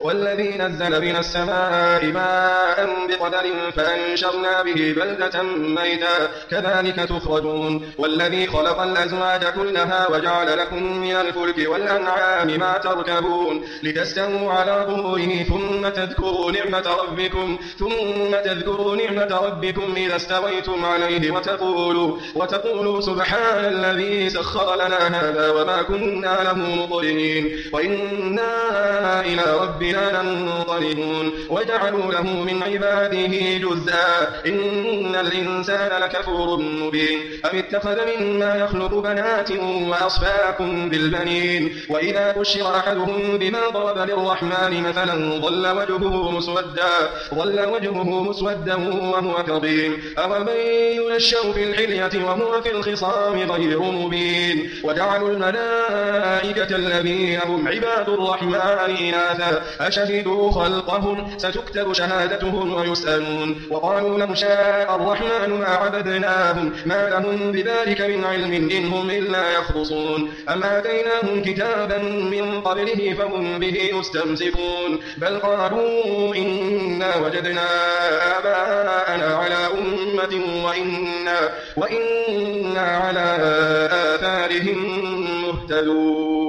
والذي نزل من السماء ماء بقدر فأنشرنا به بلدة ميتا كذلك تخرجون والذي خلق الأزواج كلها وجعل لكم من الفلك والأنعام ما تركبون لتستووا على ظهوره ثم تذكروا نعمة ربكم إذا استويتم عليه وتقولوا سبحان الذي سخر لنا هذا وما كنا له مقرنين وإنا إلى ربنا لمنقلبون وجعلوا له من عباده جزءا إن الإنسان لكفور مبين أم اتخذ مما يخلق بنات وأصفاكم بالبنين وإذا بشر أحدهم بما ضرب للرحمن مثلا ظل وجهه مسودا وهو كظيم أومن ينشأ في الحلية وهو في الخصام غير مبين وجعلوا الملائكة الذين هم عباد الرحمن إناثا أشهدوا خلقهم ستكتب شهادتهم ويسألون وقالوا لو شاء الرحمن ما عبدناهم ما لهم بذلك من علم إن هم إلا يخرصون أم آتيناهم كتابا من قبله فهم به يستمسكون بل قالوا إنا وجدنا آباءنا على أمة وإنا على آثارهم مهتدون.